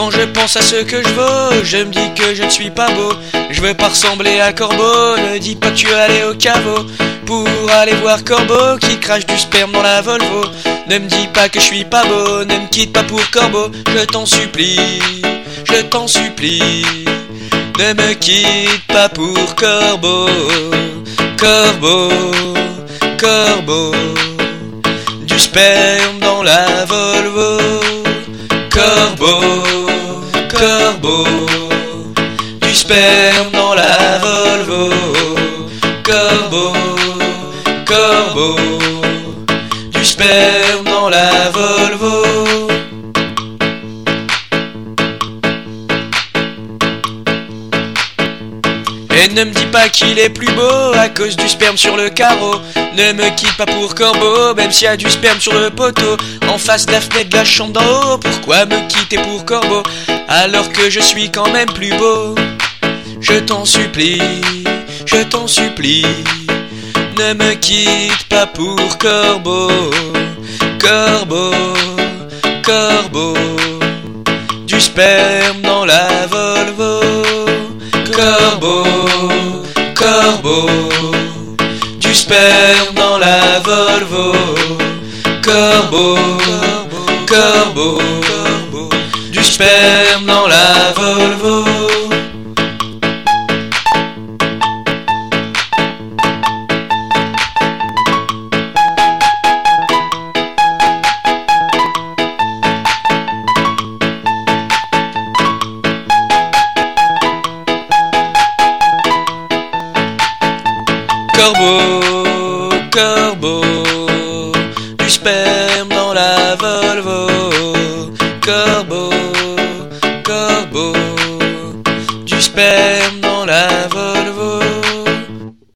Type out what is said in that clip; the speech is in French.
quand je pense à ce que je vaux, je me dis que je ne suis pas beau. Je veux pas ressembler à Corbeau, ne dis pas que tu es allé au caveau pour aller voir Corbeau qui crache du sperme dans la Volvo. Ne me dis pas que je suis pas beau, ne me quitte pas pour Corbeau, je t'en supplie, je t'en supplie. Ne me quitte pas pour Corbeau, Corbeau, Corbeau, du sperme dans la Volvo. Corbeau, Corbeau, du sperme dans la Volvo. Corbeau, Corbeau, du sperme dans la Volvo. Et ne me dis pas qu'il est plus beau à cause du sperme sur le carreau. Ne me quitte pas pour Corbeau, même s'il y a du sperme sur le poteau en face de la fenêtre de la chambre d'en haut. Pourquoi me quitter pour Corbeau alors que je suis quand même plus beau? Je t'en supplie, je t'en supplie. Ne me quitte pas pour Corbeau, Corbeau, Corbeau, du sperme dans la Volvo. Corbeau, Corbeau, du sperme dans la Volvo. Corbeau, Corbeau, du sperme dans la Volvo. Corbeau, Corbeau, du sperme dans la Volvo. Corbeau, Corbeau, du sperme dans la Volvo.